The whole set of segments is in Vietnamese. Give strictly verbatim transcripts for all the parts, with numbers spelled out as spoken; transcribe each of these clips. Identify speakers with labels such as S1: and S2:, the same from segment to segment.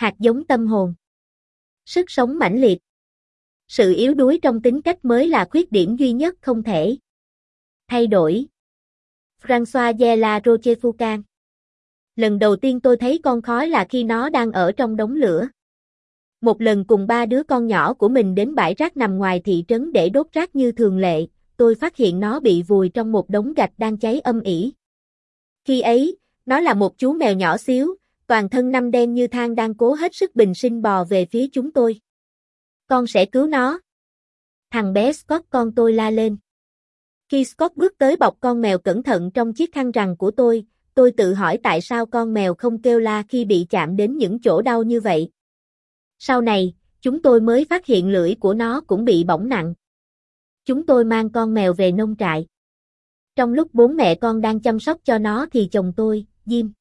S1: hạt giống tâm hồn. Sức sống mãnh liệt. Sự yếu đuối trong tính cách mới là khuyết điểm duy nhất không thể thay đổi. François de la Rochefoucauld. Lần đầu tiên tôi thấy con khói là khi nó đang ở trong đống lửa. Một lần cùng ba đứa con nhỏ của mình đến bãi rác nằm ngoài thị trấn để đốt rác như thường lệ, tôi phát hiện nó bị vùi trong một đống gạch đang cháy âm ỉ. Khi ấy, nó là một chú mèo nhỏ xíu, toàn thân năm đen như than đang cố hết sức bình sinh bò về phía chúng tôi. Con sẽ cứu nó. Thằng bé Scott con tôi la lên. Khi Scott bước tới bọc con mèo cẩn thận trong chiếc khăn rằng của tôi, tôi tự hỏi tại sao con mèo không kêu la khi bị chạm đến những chỗ đau như vậy. Sau này, chúng tôi mới phát hiện lưỡi của nó cũng bị bỏng nặng. Chúng tôi mang con mèo về nông trại. Trong lúc bốn mẹ con đang chăm sóc cho nó thì chồng tôi, Jim,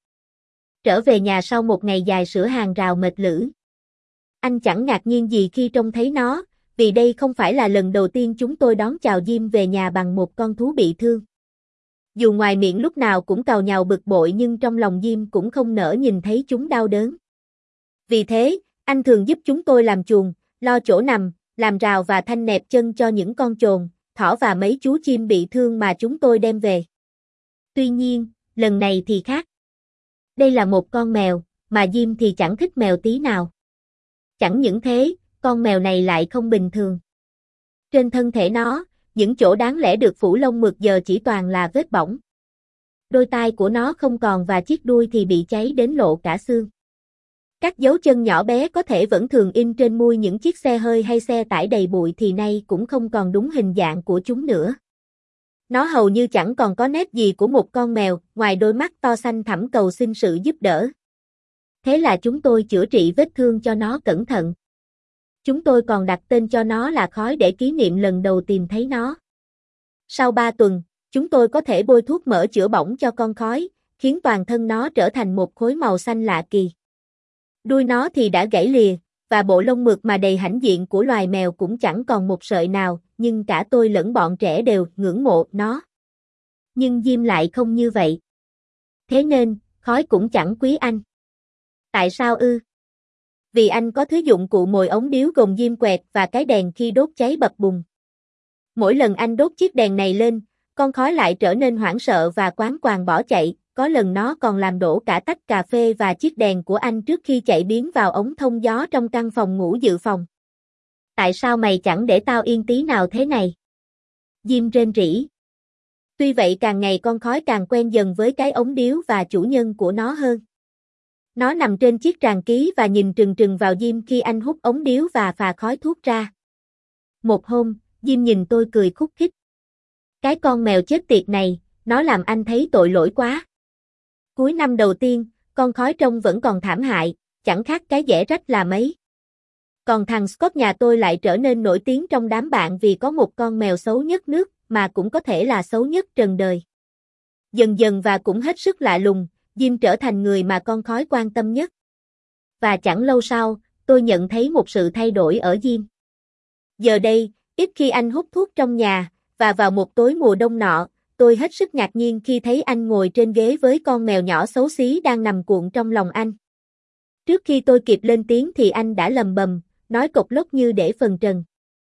S1: trở về nhà sau một ngày dài sửa hàng rào mệt lử. Anh chẳng ngạc nhiên gì khi trông thấy nó, vì đây không phải là lần đầu tiên chúng tôi đón chào Jim về nhà bằng một con thú bị thương. Dù ngoài miệng lúc nào cũng càu nhàu bực bội nhưng trong lòng Jim cũng không nỡ nhìn thấy chúng đau đớn. Vì thế, anh thường giúp chúng tôi làm chuồng, lo chỗ nằm, làm rào và thanh nẹp chân cho những con chồn, thỏ và mấy chú chim bị thương mà chúng tôi đem về. Tuy nhiên, lần này thì khác. Đây là một con mèo, mà Jim thì chẳng thích mèo tí nào. Chẳng những thế, con mèo này lại không bình thường. Trên thân thể nó, những chỗ đáng lẽ được phủ lông mượt giờ chỉ toàn là vết bỏng. Đôi tai của nó không còn và chiếc đuôi thì bị cháy đến lộ cả xương. Các dấu chân nhỏ bé có thể vẫn thường in trên mui những chiếc xe hơi hay xe tải đầy bụi thì nay cũng không còn đúng hình dạng của chúng nữa. Nó hầu như chẳng còn có nét gì của một con mèo, ngoài đôi mắt to xanh thẳm cầu xin sự giúp đỡ. Thế là chúng tôi chữa trị vết thương cho nó cẩn thận. Chúng tôi còn đặt tên cho nó là Khói để kỷ niệm lần đầu tìm thấy nó. Sau ba tuần, chúng tôi có thể bôi thuốc mỡ chữa bỏng cho con Khói, khiến toàn thân nó trở thành một khối màu xanh lạ kỳ. Đuôi nó thì đã gãy lìa, và bộ lông mượt mà đầy hãnh diện của loài mèo cũng chẳng còn một sợi nào, nhưng cả tôi lẫn bọn trẻ đều ngưỡng mộ nó. Nhưng Jim lại không như vậy. Thế nên, Khói cũng chẳng quý anh. Tại sao ư? Vì anh có thứ dụng cụ mồi ống điếu gồm diêm quẹt và cái đèn khi đốt cháy bập bùng. Mỗi lần anh đốt chiếc đèn này lên, con Khói lại trở nên hoảng sợ và quáng quàng bỏ chạy, có lần nó còn làm đổ cả tách cà phê và chiếc đèn của anh trước khi chạy biến vào ống thông gió trong căn phòng ngủ dự phòng. Tại sao mày chẳng để tao yên tí nào thế này? Jim rên rỉ. Tuy vậy càng ngày con Khói càng quen dần với cái ống điếu và chủ nhân của nó hơn. Nó nằm trên chiếc tràng ký và nhìn trừng trừng vào Jim khi anh hút ống điếu và phà khói thuốc ra. Một hôm, Jim nhìn tôi cười khúc khích. Cái con mèo chết tiệt này, nó làm anh thấy tội lỗi quá. Cuối năm đầu tiên, con Khói trông vẫn còn thảm hại, chẳng khác cái dẻ rách là mấy. Còn thằng Scott nhà tôi lại trở nên nổi tiếng trong đám bạn vì có một con mèo xấu nhất nước, mà cũng có thể là xấu nhất trần đời. Dần dần và cũng hết sức lạ lùng, Jim trở thành người mà con Khói quan tâm nhất. Và chẳng lâu sau, tôi nhận thấy một sự thay đổi ở Jim. Giờ đây, ít khi anh hút thuốc trong nhà, và vào một tối mùa đông nọ, tôi hết sức ngạc nhiên khi thấy anh ngồi trên ghế với con mèo nhỏ xấu xí đang nằm cuộn trong lòng anh. Trước khi tôi kịp lên tiếng thì anh đã lầm bầm, nói cộc lốc như để phần trần.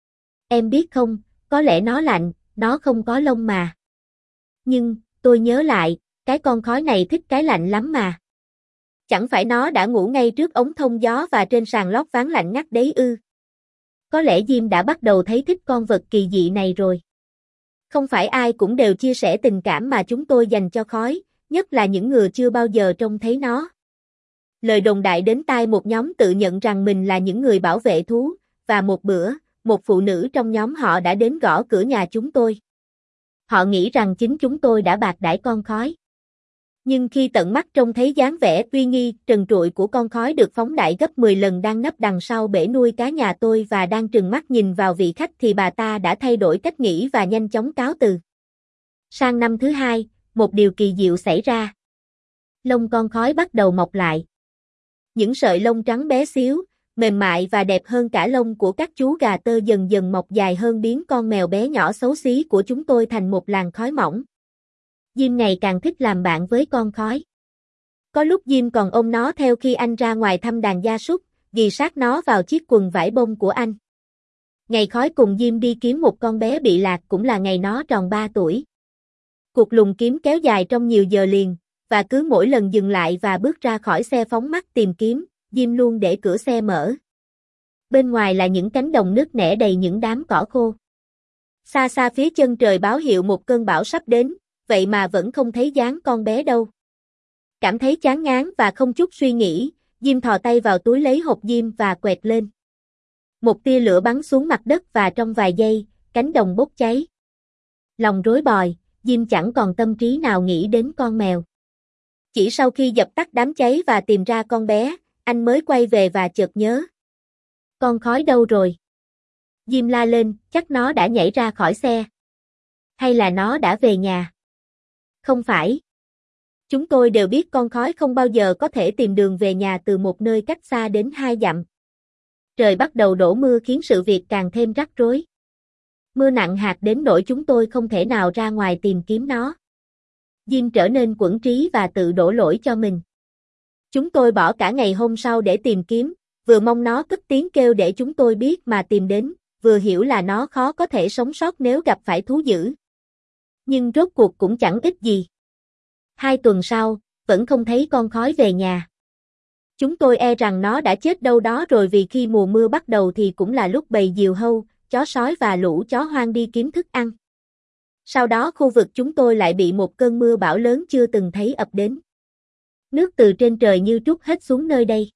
S1: Em biết không, có lẽ nó lạnh, nó không có lông mà. Nhưng, tôi nhớ lại, cái con Khói này thích cái lạnh lắm mà. Chẳng phải nó đã ngủ ngay trước ống thông gió và trên sàn lót ván lạnh ngắt đấy ư? Có lẽ Jim đã bắt đầu thấy thích con vật kỳ dị này rồi. Không phải ai cũng đều chia sẻ tình cảm mà chúng tôi dành cho Khói, nhất là những người chưa bao giờ trông thấy nó. Lời đồn đại đến tai một nhóm tự nhận rằng mình là những người bảo vệ thú, và một bữa, một phụ nữ trong nhóm họ đã đến gõ cửa nhà chúng tôi. Họ nghĩ rằng chính chúng tôi đã bạc đãi con Khói. Nhưng khi tận mắt trông thấy dáng vẻ uy nghi, trần trụi của con Khói được phóng đại gấp mười lần đang nấp đằng sau bể nuôi cá nhà tôi và đang trừng mắt nhìn vào vị khách thì bà ta đã thay đổi cách nghĩ và nhanh chóng cáo từ. Sang năm thứ hai, một điều kỳ diệu xảy ra. Lông con Khói bắt đầu mọc lại. Những sợi lông trắng bé xíu, mềm mại và đẹp hơn cả lông của các chú gà tơ dần dần mọc dài hơn biến con mèo bé nhỏ xấu xí của chúng tôi thành một làn khói mỏng. Jim ngày càng thích làm bạn với con Khói. Có lúc Jim còn ôm nó theo khi anh ra ngoài thăm đàn gia súc, ghi sát nó vào chiếc quần vải bông của anh. Ngày Khói cùng Diêm đi kiếm một con bé bị lạc cũng là ngày nó tròn ba tuổi. Cuộc lùng kiếm kéo dài trong nhiều giờ liền, và cứ mỗi lần dừng lại và bước ra khỏi xe phóng mắt tìm kiếm, Diêm luôn để cửa xe mở. Bên ngoài là những cánh đồng nứt nẻ đầy những đám cỏ khô. Xa xa phía chân trời báo hiệu một cơn bão sắp đến, vậy mà vẫn không thấy dáng con bé đâu. Cảm thấy chán ngán và không chút suy nghĩ, Diêm thò tay vào túi lấy hộp diêm và quẹt lên. Một tia lửa bắn xuống mặt đất và trong vài giây, cánh đồng bốc cháy. Lòng rối bời, Diêm chẳng còn tâm trí nào nghĩ đến con mèo. Chỉ sau khi dập tắt đám cháy và tìm ra con bé, anh mới quay về và chợt nhớ. Con Khói đâu rồi? Diêm la lên, chắc nó đã nhảy ra khỏi xe. Hay là nó đã về nhà? Không phải. Chúng tôi đều biết con Khói không bao giờ có thể tìm đường về nhà từ một nơi cách xa đến hai dặm. Trời bắt đầu đổ mưa khiến sự việc càng thêm rắc rối. Mưa nặng hạt đến nỗi chúng tôi không thể nào ra ngoài tìm kiếm nó. Diêm trở nên quẫn trí và tự đổ lỗi cho mình. Chúng tôi bỏ cả ngày hôm sau để tìm kiếm, vừa mong nó cất tiếng kêu để chúng tôi biết mà tìm đến, vừa hiểu là nó khó có thể sống sót nếu gặp phải thú dữ. Nhưng rốt cuộc cũng chẳng ích gì. Hai tuần sau, vẫn không thấy con Khói về nhà. Chúng tôi e rằng nó đã chết đâu đó rồi vì khi mùa mưa bắt đầu thì cũng là lúc bầy diều hâu, chó sói và lũ chó hoang đi kiếm thức ăn. Sau đó khu vực chúng tôi lại bị một cơn mưa bão lớn chưa từng thấy ập đến. Nước từ trên trời như trút hết xuống nơi đây.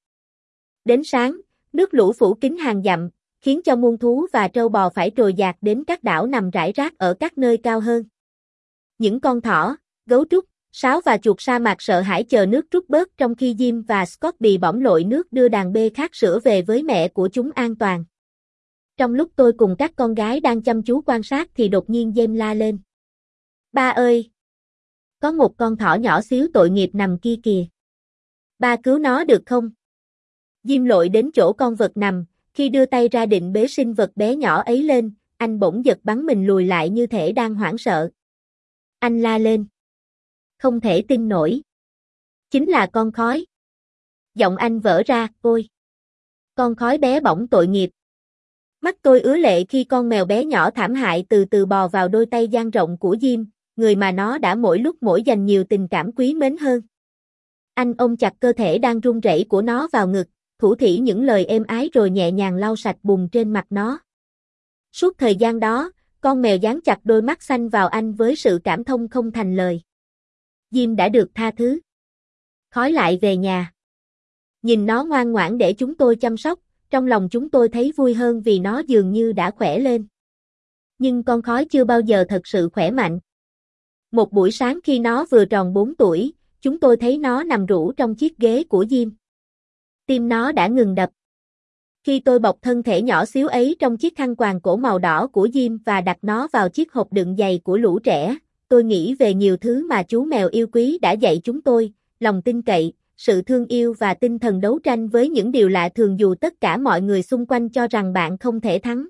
S1: Đến sáng, nước lũ phủ kín hàng dặm, khiến cho muôn thú và trâu bò phải trồi dạt đến các đảo nằm rải rác ở các nơi cao hơn. Những con thỏ, gấu trúc, sáo và chuột sa mạc sợ hãi chờ nước rút bớt trong khi Jim và Scott bị bỏng lội nước đưa đàn bê khác sữa về với mẹ của chúng an toàn. Trong lúc tôi cùng các con gái đang chăm chú quan sát thì đột nhiên James la lên. Ba ơi! Có một con thỏ nhỏ xíu tội nghiệp nằm kia kìa. Ba cứu nó được không? Jim lội đến chỗ con vật nằm, khi đưa tay ra định bế sinh vật bé nhỏ ấy lên, anh bỗng giật bắn mình lùi lại như thể đang hoảng sợ. Anh la lên. Không thể tin nổi. Chính là con Khói. Giọng anh vỡ ra, ôi! Con Khói bé bỏng tội nghiệp. Mắt tôi ứa lệ khi con mèo bé nhỏ thảm hại từ từ bò vào đôi tay dang rộng của Jim, người mà nó đã mỗi lúc mỗi dành nhiều tình cảm quý mến hơn. Anh ôm chặt cơ thể đang run rẩy của nó vào ngực, thủ thỉ những lời êm ái rồi nhẹ nhàng lau sạch bùn trên mặt nó. Suốt thời gian đó, con mèo dán chặt đôi mắt xanh vào anh với sự cảm thông không thành lời. Jim đã được tha thứ. Khói lại về nhà. Nhìn nó ngoan ngoãn để chúng tôi chăm sóc, trong lòng chúng tôi thấy vui hơn vì nó dường như đã khỏe lên. Nhưng con Khói chưa bao giờ thật sự khỏe mạnh. Một buổi sáng khi nó vừa tròn bốn tuổi, chúng tôi thấy nó nằm rũ trong chiếc ghế của Jim. Tim nó đã ngừng đập. Khi tôi bọc thân thể nhỏ xíu ấy trong chiếc khăn quàng cổ màu đỏ của Jim và đặt nó vào chiếc hộp đựng giày của lũ trẻ, tôi nghĩ về nhiều thứ mà chú mèo yêu quý đã dạy chúng tôi, lòng tin cậy, sự thương yêu và tinh thần đấu tranh với những điều lạ thường dù tất cả mọi người xung quanh cho rằng bạn không thể thắng.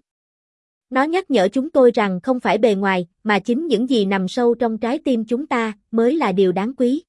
S1: Nó nhắc nhở chúng tôi rằng không phải bề ngoài, mà chính những gì nằm sâu trong trái tim chúng ta mới là điều đáng quý.